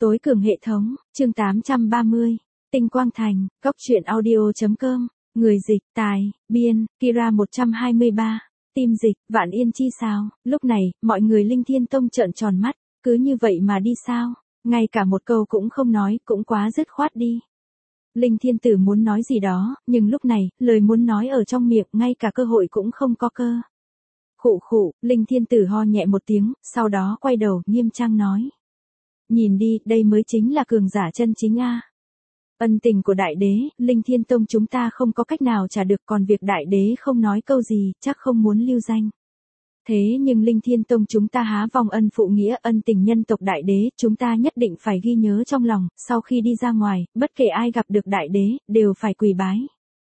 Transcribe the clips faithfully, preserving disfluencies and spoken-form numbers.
Tối cường hệ thống, chương tám trăm ba mươi, Tinh Quang Thành, Góc truyện audio.com, người dịch, tài, biên, Kira một trăm hai mươi ba, tim dịch, Vạn Yên Chi sao, lúc này, mọi người Linh Thiên Tông trợn tròn mắt, cứ như vậy mà đi sao, ngay cả một câu cũng không nói, cũng quá dứt khoát đi. Linh Thiên Tử muốn nói gì đó, nhưng lúc này, lời muốn nói ở trong miệng, ngay cả cơ hội cũng không có cơ. Khụ khụ, Linh Thiên Tử ho nhẹ một tiếng, sau đó quay đầu, nghiêm trang nói. Nhìn đi, đây mới chính là cường giả chân chính a. Ân tình của đại đế, Linh Thiên Tông chúng ta không có cách nào trả được, còn việc đại đế không nói câu gì, chắc không muốn lưu danh. Thế nhưng Linh Thiên Tông chúng ta há vòng ân phụ nghĩa, ân tình nhân tộc đại đế, chúng ta nhất định phải ghi nhớ trong lòng, sau khi đi ra ngoài, bất kể ai gặp được đại đế, đều phải quỳ bái.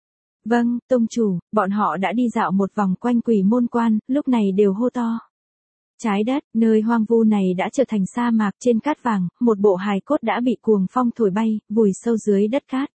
Vâng, tông chủ, bọn họ đã đi dạo một vòng quanh Quỷ Môn Quan, lúc này đều hô to. Trái đất, nơi hoang vu này đã trở thành sa mạc, trên cát vàng, một bộ hài cốt đã bị cuồng phong thổi bay, vùi sâu dưới đất cát.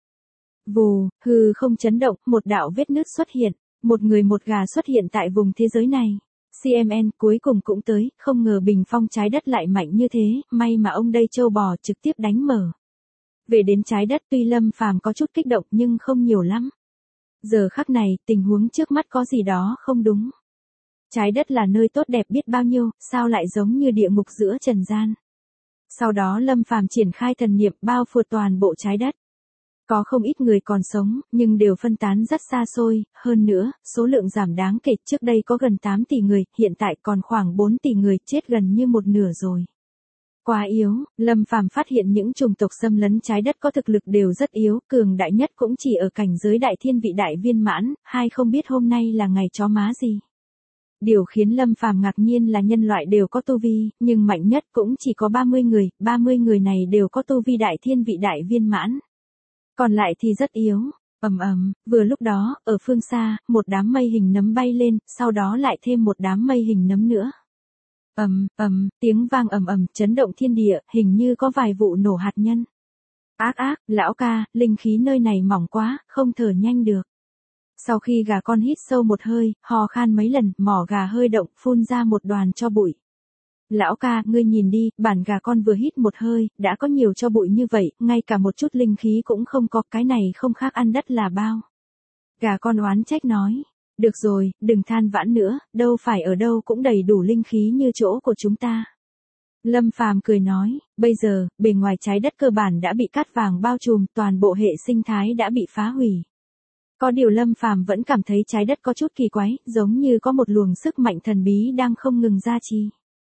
Vù, hư không chấn động, một đạo vết nứt xuất hiện, một người một gà xuất hiện tại vùng thế giới này. xê em en cuối cùng cũng tới, không ngờ bình phong trái đất lại mạnh như thế, may mà ông đây châu bò trực tiếp đánh mở. Về đến trái đất tuy Lâm Phàm có chút kích động nhưng không nhiều lắm. Giờ khắc này, tình huống trước mắt có gì đó không đúng. Trái đất là nơi tốt đẹp biết bao nhiêu, sao lại giống như địa ngục giữa trần gian. Sau đó Lâm Phàm triển khai thần niệm bao phủ toàn bộ trái đất. Có không ít người còn sống, nhưng đều phân tán rất xa xôi, hơn nữa, số lượng giảm đáng kể, trước đây có gần tám tỷ người, hiện tại còn khoảng bốn tỷ người, chết gần như một nửa rồi. Quá yếu, Lâm Phàm phát hiện những chủng tộc xâm lấn trái đất có thực lực đều rất yếu, cường đại nhất cũng chỉ ở cảnh giới đại thiên vị đại viên mãn, hay không biết hôm nay là ngày chó má gì. Điều khiến Lâm Phàm ngạc nhiên là nhân loại đều có tu vi, nhưng mạnh nhất cũng chỉ có ba mươi người, ba mươi người này đều có tu vi đại thiên vị đại viên mãn. Còn lại thì rất yếu. Ầm ầm, vừa lúc đó, ở phương xa, một đám mây hình nấm bay lên, sau đó lại thêm một đám mây hình nấm nữa. Ầm ầm, tiếng vang ầm ầm chấn động thiên địa, hình như có vài vụ nổ hạt nhân. Ác ác, lão ca, linh khí nơi này mỏng quá, không thở nhanh được. Sau khi gà con hít sâu một hơi, hò khan mấy lần, mỏ gà hơi động, phun ra một đoàn tro bụi. Lão ca, ngươi nhìn đi, bản gà con vừa hít một hơi, đã có nhiều tro bụi như vậy, ngay cả một chút linh khí cũng không có, cái này không khác ăn đất là bao. Gà con oán trách nói, được rồi, đừng than vãn nữa, đâu phải ở đâu cũng đầy đủ linh khí như chỗ của chúng ta. Lâm Phàm cười nói, bây giờ, bề ngoài trái đất cơ bản đã bị cát vàng bao trùm, toàn bộ hệ sinh thái đã bị phá hủy. Có điều Lâm Phàm vẫn cảm thấy trái đất có chút kỳ quái, giống như có một luồng sức mạnh thần bí đang không ngừng gia trì.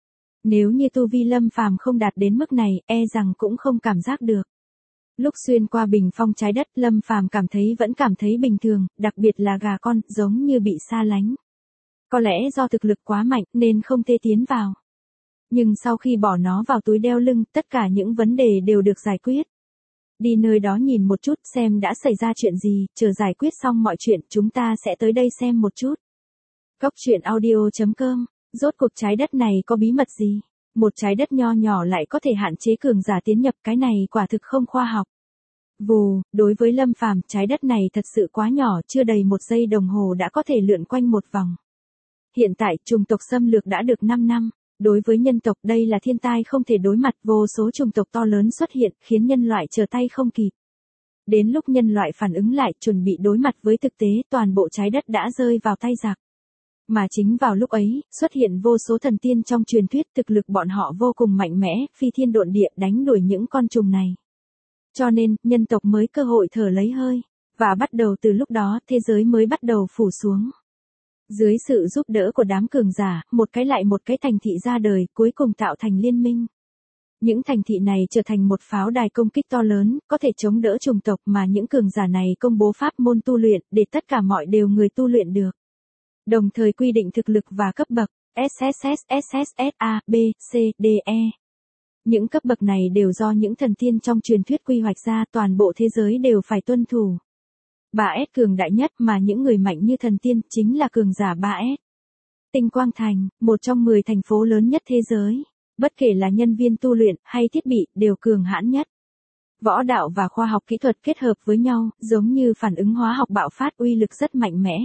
Nếu như tu vi Lâm Phàm không đạt đến mức này, e rằng cũng không cảm giác được. Lúc xuyên qua bình phong trái đất, Lâm Phàm cảm thấy vẫn cảm thấy bình thường, đặc biệt là gà con, giống như bị xa lánh. Có lẽ do thực lực quá mạnh nên không thể tiến vào. Nhưng sau khi bỏ nó vào túi đeo lưng, tất cả những vấn đề đều được giải quyết. Đi nơi đó nhìn một chút xem đã xảy ra chuyện gì, chờ giải quyết xong mọi chuyện chúng ta sẽ tới đây xem một chút. Góc truyện audio.com, rốt cuộc trái đất này có bí mật gì? Một trái đất nho nhỏ lại có thể hạn chế cường giả tiến nhập, cái này quả thực không khoa học. Vù, đối với Lâm Phàm, trái đất này thật sự quá nhỏ, chưa đầy một giây đồng hồ đã có thể lượn quanh một vòng. Hiện tại, chủng tộc xâm lược đã được năm năm. Đối với nhân tộc đây là thiên tai không thể đối mặt, vô số chủng tộc to lớn xuất hiện, khiến nhân loại trở tay không kịp. Đến lúc nhân loại phản ứng lại, chuẩn bị đối mặt với thực tế, toàn bộ trái đất đã rơi vào tay giặc. Mà chính vào lúc ấy, xuất hiện vô số thần tiên trong truyền thuyết, thực lực bọn họ vô cùng mạnh mẽ, phi thiên độn địa đánh đuổi những con trùng này. Cho nên, nhân tộc mới cơ hội thở lấy hơi, và bắt đầu từ lúc đó, thế giới mới bắt đầu phủ xuống. Dưới sự giúp đỡ của đám cường giả, một cái lại một cái thành thị ra đời, cuối cùng tạo thành liên minh. Những thành thị này trở thành một pháo đài công kích to lớn, có thể chống đỡ chủng tộc mà những cường giả này công bố pháp môn tu luyện, để tất cả mọi đều người tu luyện được. Đồng thời quy định thực lực và cấp bậc, ét ét ét, ét ét ét, A, B, C, D, E. Những cấp bậc này đều do những thần tiên trong truyền thuyết quy hoạch ra, toàn bộ thế giới đều phải tuân thủ. ba S cường đại nhất mà những người mạnh như thần tiên chính là cường giả ba S. Tinh Quang Thành, một trong mười thành phố lớn nhất thế giới. Bất kể là nhân viên tu luyện hay thiết bị, đều cường hãn nhất. Võ đạo và khoa học kỹ thuật kết hợp với nhau, giống như phản ứng hóa học bạo phát, uy lực rất mạnh mẽ.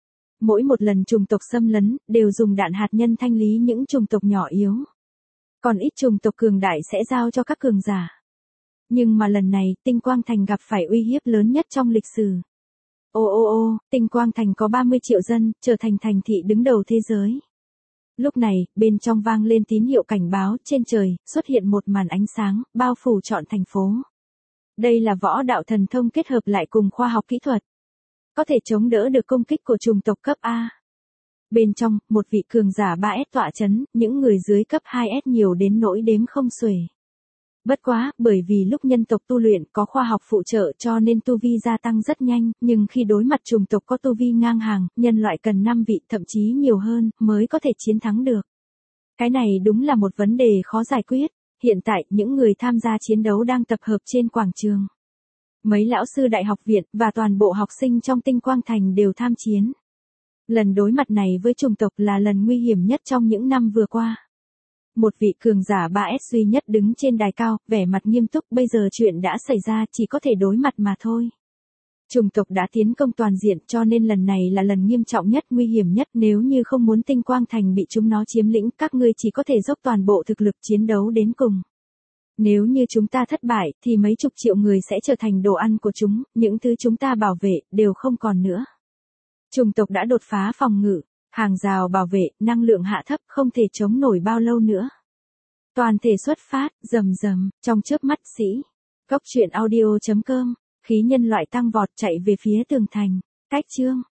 Mỗi một lần chủng tộc xâm lấn, đều dùng đạn hạt nhân thanh lý những chủng tộc nhỏ yếu. Còn ít chủng tộc cường đại sẽ giao cho các cường giả. Nhưng mà lần này, Tinh Quang Thành gặp phải uy hiếp lớn nhất trong lịch sử. Ô ô ô, Tinh Quang Thành có ba mươi triệu dân, trở thành thành thị đứng đầu thế giới. Lúc này, bên trong vang lên tín hiệu cảnh báo, trên trời, xuất hiện một màn ánh sáng, bao phủ trọn thành phố. Đây là võ đạo thần thông kết hợp lại cùng khoa học kỹ thuật. Có thể chống đỡ được công kích của chủng tộc cấp A. Bên trong, một vị cường giả ba S tọa chấn, những người dưới cấp hai S nhiều đến nỗi đếm không xuể. Bất quá, bởi vì lúc nhân tộc tu luyện có khoa học phụ trợ cho nên tu vi gia tăng rất nhanh, nhưng khi đối mặt chủng tộc có tu vi ngang hàng, nhân loại cần năm vị thậm chí nhiều hơn, mới có thể chiến thắng được. Cái này đúng là một vấn đề khó giải quyết. Hiện tại, những người tham gia chiến đấu đang tập hợp trên quảng trường. Mấy lão sư đại học viện và toàn bộ học sinh trong Tinh Quang Thành đều tham chiến. Lần đối mặt này với chủng tộc là lần nguy hiểm nhất trong những năm vừa qua. Một vị cường giả ba S duy nhất đứng trên đài cao, vẻ mặt nghiêm túc, bây giờ chuyện đã xảy ra chỉ có thể đối mặt mà thôi. Chủng tộc đã tiến công toàn diện cho nên lần này là lần nghiêm trọng nhất, nguy hiểm nhất, nếu như không muốn Tinh Quang Thành bị chúng nó chiếm lĩnh, các ngươi chỉ có thể dốc toàn bộ thực lực chiến đấu đến cùng. Nếu như chúng ta thất bại, thì mấy chục triệu người sẽ trở thành đồ ăn của chúng, những thứ chúng ta bảo vệ, đều không còn nữa. Chủng tộc đã đột phá phòng ngự, hàng rào bảo vệ, năng lượng hạ thấp, không thể chống nổi bao lâu nữa. Toàn thể xuất phát, rầm rầm, trong chớp mắt sĩ. Góc truyện audio chấm com, khí nhân loại tăng vọt chạy về phía tường thành. Cách chương.